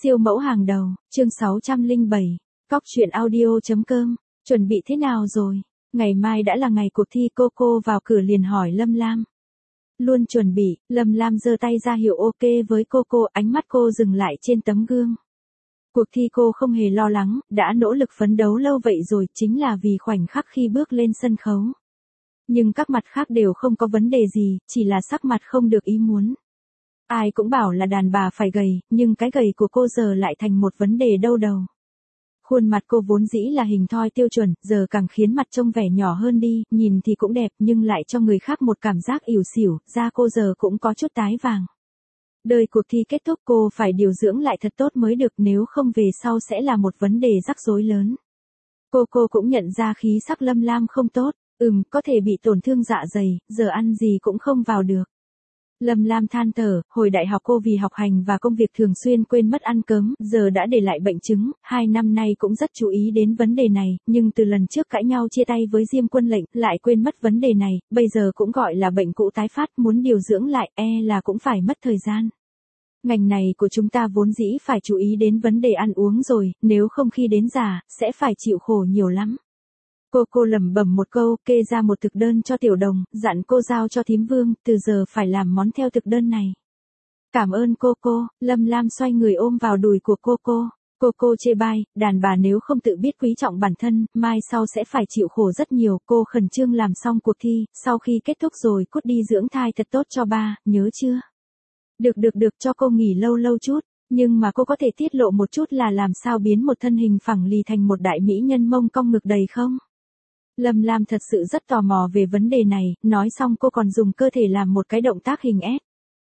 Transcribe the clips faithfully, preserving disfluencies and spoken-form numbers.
Siêu mẫu hàng đầu, chương sáu trăm lẻ bảy, cóc truyện audio.com, chuẩn bị thế nào rồi? Ngày mai đã là ngày cuộc thi, cô cô vào cửa liền hỏi Lâm Lam. Luôn chuẩn bị, Lâm Lam giơ tay ra hiệu ok với cô cô, ánh mắt cô dừng lại trên tấm gương. Cuộc thi cô không hề lo lắng, đã nỗ lực phấn đấu lâu vậy rồi, chính là vì khoảnh khắc khi bước lên sân khấu. Nhưng các mặt khác đều không có vấn đề gì, chỉ là sắc mặt không được ý muốn. Ai cũng bảo là đàn bà phải gầy, nhưng cái gầy của cô giờ lại thành một vấn đề đau đầu. Khuôn mặt cô vốn dĩ là hình thoi tiêu chuẩn, giờ càng khiến mặt trông vẻ nhỏ hơn đi, nhìn thì cũng đẹp nhưng lại cho người khác một cảm giác ỉu xỉu, da cô giờ cũng có chút tái vàng. Đợi cuộc thi kết thúc cô phải điều dưỡng lại thật tốt mới được, nếu không về sau sẽ là một vấn đề rắc rối lớn. Cô cô cũng nhận ra khí sắc Lâm Lam không tốt, ừm, có thể bị tổn thương dạ dày, giờ ăn gì cũng không vào được. Lâm Lam than thở, hồi đại học cô vì học hành và công việc thường xuyên quên mất ăn cơm, giờ đã để lại bệnh chứng, hai năm nay cũng rất chú ý đến vấn đề này, nhưng từ lần trước cãi nhau chia tay với Diêm Quân Lệnh, lại quên mất vấn đề này, bây giờ cũng gọi là bệnh cũ tái phát, muốn điều dưỡng lại, e là cũng phải mất thời gian. Ngành này của chúng ta vốn dĩ phải chú ý đến vấn đề ăn uống rồi, nếu không khi đến già, sẽ phải chịu khổ nhiều lắm. Cô cô lẩm bẩm một câu, kê ra một thực đơn cho Tiểu Đồng, dặn cô giao cho thím Vương, từ giờ phải làm món theo thực đơn này. Cảm ơn cô cô, Lâm Lam xoay người ôm vào đùi của cô cô. Cô cô chê bai, đàn bà nếu không tự biết quý trọng bản thân, mai sau sẽ phải chịu khổ rất nhiều. Cô khẩn trương làm xong cuộc thi, sau khi kết thúc rồi cút đi dưỡng thai thật tốt cho ba, nhớ chưa? Được được được, cho cô nghỉ lâu lâu chút. Nhưng mà cô có thể tiết lộ một chút là làm sao biến một thân hình phẳng lì thành một đại mỹ nhân mông cong ngực đầy không? Lâm Lam thật sự rất tò mò về vấn đề này, nói xong cô còn dùng cơ thể làm một cái động tác hình ép.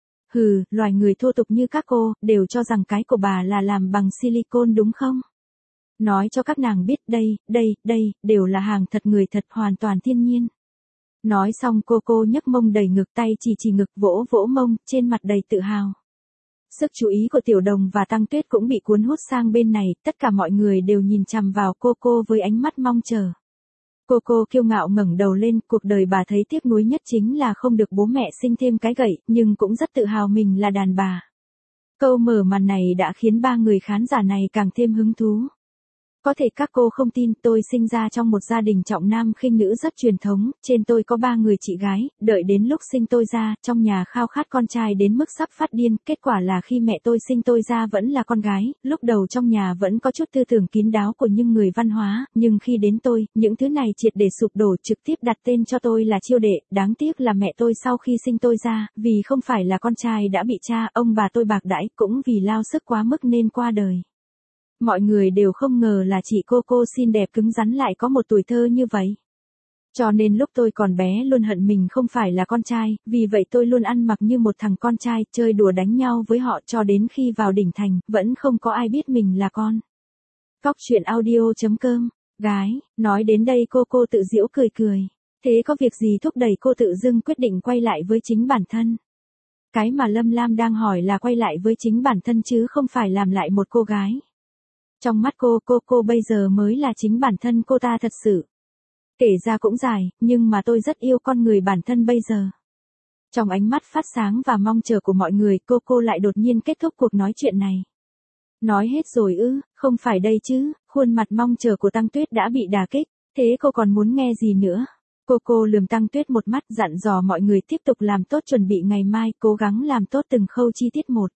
Hừ, loài người thô tục như các cô, đều cho rằng cái của bà là làm bằng silicone đúng không? Nói cho các nàng biết đây, đây, đây, đều là hàng thật người thật, hoàn toàn thiên nhiên. Nói xong cô cô nhấc mông đầy ngực, tay chỉ chỉ ngực, vỗ vỗ mông, trên mặt đầy tự hào. Sức chú ý của Tiểu Đồng và Tăng Tuyết cũng bị cuốn hút sang bên này, tất cả mọi người đều nhìn chằm vào cô cô với ánh mắt mong chờ. Cô cô kiêu ngạo ngẩng đầu lên, cuộc đời bà thấy tiếc nuối nhất chính là không được bố mẹ sinh thêm cái gậy, nhưng cũng rất tự hào mình là đàn bà. Câu mở màn này đã khiến ba người khán giả này càng thêm hứng thú. Có thể các cô không tin, tôi sinh ra trong một gia đình trọng nam khinh nữ rất truyền thống, trên tôi có ba người chị gái, đợi đến lúc sinh tôi ra, trong nhà khao khát con trai đến mức sắp phát điên, kết quả là khi mẹ tôi sinh tôi ra vẫn là con gái, lúc đầu trong nhà vẫn có chút tư tưởng kín đáo của những người văn hóa, nhưng khi đến tôi, những thứ này triệt để sụp đổ, trực tiếp đặt tên cho tôi là Chiêu Đệ, đáng tiếc là mẹ tôi sau khi sinh tôi ra, vì không phải là con trai đã bị cha, ông bà tôi bạc đãi, cũng vì lao sức quá mức nên qua đời. Mọi người đều không ngờ là chị cô cô xinh đẹp cứng rắn lại có một tuổi thơ như vậy. Cho nên lúc tôi còn bé luôn hận mình không phải là con trai, vì vậy tôi luôn ăn mặc như một thằng con trai, chơi đùa đánh nhau với họ cho đến khi vào đỉnh thành, vẫn không có ai biết mình là con. Cóc truyện audio.com, gái, nói đến đây cô cô tự giễu cười cười. Thế có việc gì thúc đẩy cô tự dưng quyết định quay lại với chính bản thân? Cái mà Lâm Lam đang hỏi là quay lại với chính bản thân chứ không phải làm lại một cô gái. Trong mắt cô, cô cô bây giờ mới là chính bản thân cô ta thật sự. Kể ra cũng dài, nhưng mà tôi rất yêu con người bản thân bây giờ. Trong ánh mắt phát sáng và mong chờ của mọi người, cô cô lại đột nhiên kết thúc cuộc nói chuyện này. Nói hết rồi ư, không phải đây chứ, khuôn mặt mong chờ của Tăng Tuyết đã bị đả kích, thế cô còn muốn nghe gì nữa? Cô cô lườm Tăng Tuyết một mắt, dặn dò mọi người tiếp tục làm tốt chuẩn bị ngày mai, cố gắng làm tốt từng khâu chi tiết một.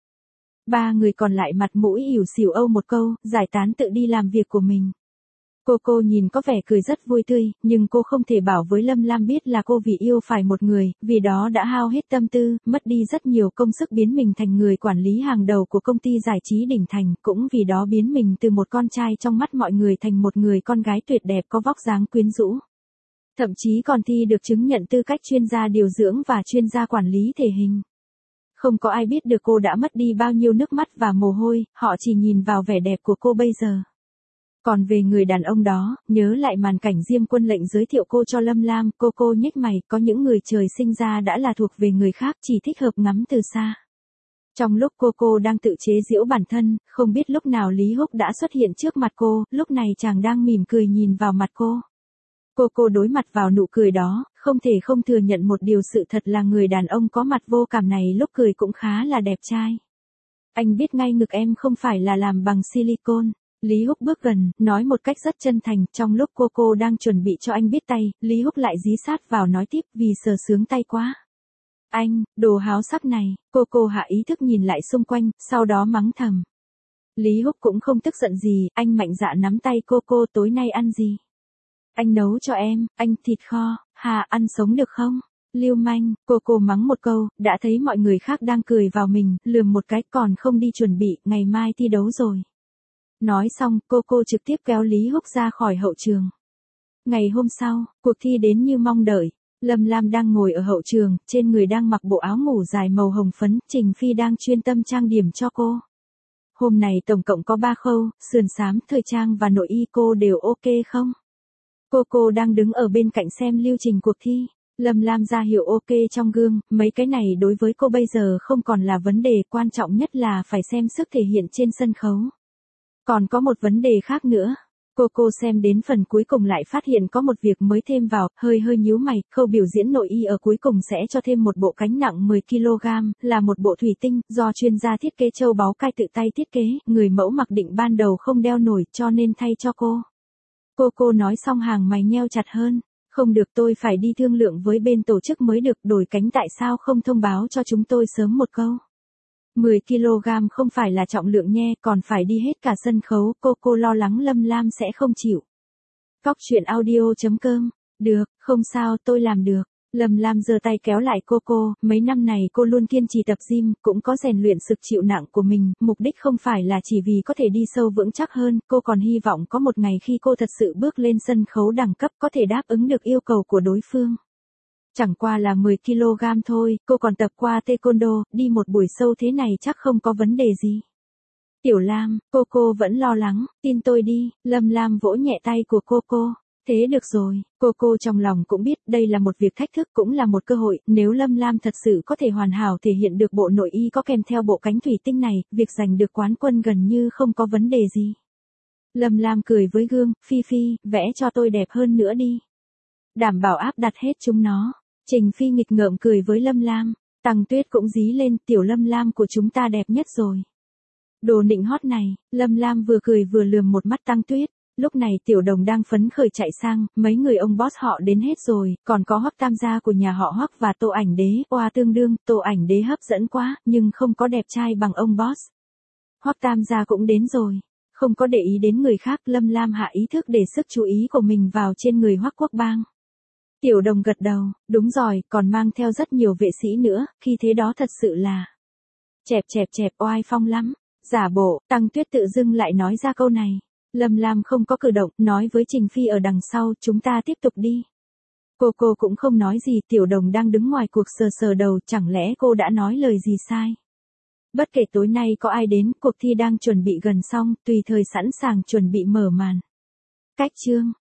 Ba người còn lại mặt mũi ỉu xìu âu một câu, giải tán tự đi làm việc của mình. Cô cô nhìn có vẻ cười rất vui tươi, nhưng cô không thể bảo với Lâm Lam biết là cô vì yêu phải một người, vì đó đã hao hết tâm tư, mất đi rất nhiều công sức biến mình thành người quản lý hàng đầu của công ty giải trí đỉnh thành, cũng vì đó biến mình từ một con trai trong mắt mọi người thành một người con gái tuyệt đẹp có vóc dáng quyến rũ. Thậm chí còn thi được chứng nhận tư cách chuyên gia điều dưỡng và chuyên gia quản lý thể hình. Không có ai biết được cô đã mất đi bao nhiêu nước mắt và mồ hôi, họ chỉ nhìn vào vẻ đẹp của cô bây giờ. Còn về người đàn ông đó, nhớ lại màn cảnh Diêm Quân Lệnh giới thiệu cô cho Lâm Lam, cô cô nhếch mày, có những người trời sinh ra đã là thuộc về người khác, chỉ thích hợp ngắm từ xa. Trong lúc cô cô đang tự chế giễu bản thân, không biết lúc nào Lý Húc đã xuất hiện trước mặt cô, lúc này chàng đang mỉm cười nhìn vào mặt cô. Cô cô đối mặt vào nụ cười đó, không thể không thừa nhận một điều sự thật là người đàn ông có mặt vô cảm này lúc cười cũng khá là đẹp trai. Anh biết ngay ngực em không phải là làm bằng silicone. Lý Húc bước gần, nói một cách rất chân thành, trong lúc cô cô đang chuẩn bị cho anh biết tay, Lý Húc lại dí sát vào nói tiếp vì sờ sướng tay quá. Anh, đồ háo sắc này, cô cô hạ ý thức nhìn lại xung quanh, sau đó mắng thầm. Lý Húc cũng không tức giận gì, anh mạnh dạn nắm tay cô cô tối nay ăn gì? Anh nấu cho em, anh thịt kho, hà ăn sống được không? Lưu manh, cô cô mắng một câu, đã thấy mọi người khác đang cười vào mình, lườm một cái còn không đi chuẩn bị, ngày mai thi đấu rồi. Nói xong, cô cô trực tiếp kéo Lý Húc ra khỏi hậu trường. Ngày hôm sau, cuộc thi đến như mong đợi. Lâm Lam đang ngồi ở hậu trường, trên người đang mặc bộ áo ngủ dài màu hồng phấn, Trình Phi đang chuyên tâm trang điểm cho cô. Hôm này tổng cộng có ba khâu, sườn xám, thời trang và nội y, cô đều ok không? Cô cô đang đứng ở bên cạnh xem lưu trình cuộc thi. Lâm Lam ra hiệu ok trong gương, mấy cái này đối với cô bây giờ không còn là vấn đề, quan trọng nhất là phải xem sức thể hiện trên sân khấu. Còn có một vấn đề khác nữa. Cô cô xem đến phần cuối cùng lại phát hiện có một việc mới thêm vào, hơi hơi nhíu mày, khâu biểu diễn nội y ở cuối cùng sẽ cho thêm một bộ cánh nặng mười ki lô gam, là một bộ thủy tinh, do chuyên gia thiết kế Châu Báu Cai tự tay thiết kế, người mẫu mặc định ban đầu không đeo nổi cho nên thay cho cô. Cô cô nói xong hàng mày nheo chặt hơn, không được, tôi phải đi thương lượng với bên tổ chức mới được, đổi cánh tại sao không thông báo cho chúng tôi sớm một câu. mười ki lô gam không phải là trọng lượng nhe, còn phải đi hết cả sân khấu, cô cô lo lắng Lâm Lam sẽ không chịu. Cóc truyện audio chấm com, được, không sao, tôi làm được. Lâm Lam giơ tay kéo lại cô cô, mấy năm này cô luôn kiên trì tập gym, cũng có rèn luyện sức chịu nặng của mình, mục đích không phải là chỉ vì có thể đi sâu vững chắc hơn, cô còn hy vọng có một ngày khi cô thật sự bước lên sân khấu đẳng cấp có thể đáp ứng được yêu cầu của đối phương. Chẳng qua là mười ki lô gam thôi, cô còn tập qua taekwondo, đi một buổi sâu thế này chắc không có vấn đề gì. Tiểu Lam, cô cô vẫn lo lắng, tin tôi đi, Lâm Lam vỗ nhẹ tay của cô cô. Thế được rồi, cô cô trong lòng cũng biết đây là một việc thách thức cũng là một cơ hội, nếu Lâm Lam thật sự có thể hoàn hảo thể hiện được bộ nội y có kèm theo bộ cánh thủy tinh này, việc giành được quán quân gần như không có vấn đề gì. Lâm Lam cười với gương, Phi Phi, vẽ cho tôi đẹp hơn nữa đi. Đảm bảo áp đặt hết chúng nó. Trình Phi nghịch ngợm cười với Lâm Lam, Tăng Tuyết cũng dí lên, tiểu Lâm Lam của chúng ta đẹp nhất rồi. Đồ nịnh hót này, Lâm Lam vừa cười vừa lườm một mắt Tăng Tuyết. Lúc này Tiểu Đồng đang phấn khởi chạy sang, mấy người ông boss họ đến hết rồi, còn có Hoắc Tam gia của nhà họ Hoắc và Tô Ảnh Đế, oa tương đương, Tô Ảnh Đế hấp dẫn quá, nhưng không có đẹp trai bằng ông boss. Hoắc Tam gia cũng đến rồi, không có để ý đến người khác, Lâm Lam hạ ý thức để sức chú ý của mình vào trên người Hoắc Quốc Bang. Tiểu Đồng gật đầu, đúng rồi, còn mang theo rất nhiều vệ sĩ nữa, khi thế đó thật sự là chẹp chẹp chẹp oai phong lắm. Giả bộ, Tăng Tuyết tự dưng lại nói ra câu này. Lâm Lam không có cử động, nói với Trình Phi ở đằng sau, chúng ta tiếp tục đi. Cô cô cũng không nói gì, Tiểu Đồng đang đứng ngoài cuộc sờ sờ đầu, chẳng lẽ cô đã nói lời gì sai. Bất kể tối nay có ai đến, cuộc thi đang chuẩn bị gần xong, tùy thời sẵn sàng chuẩn bị mở màn. Cách chương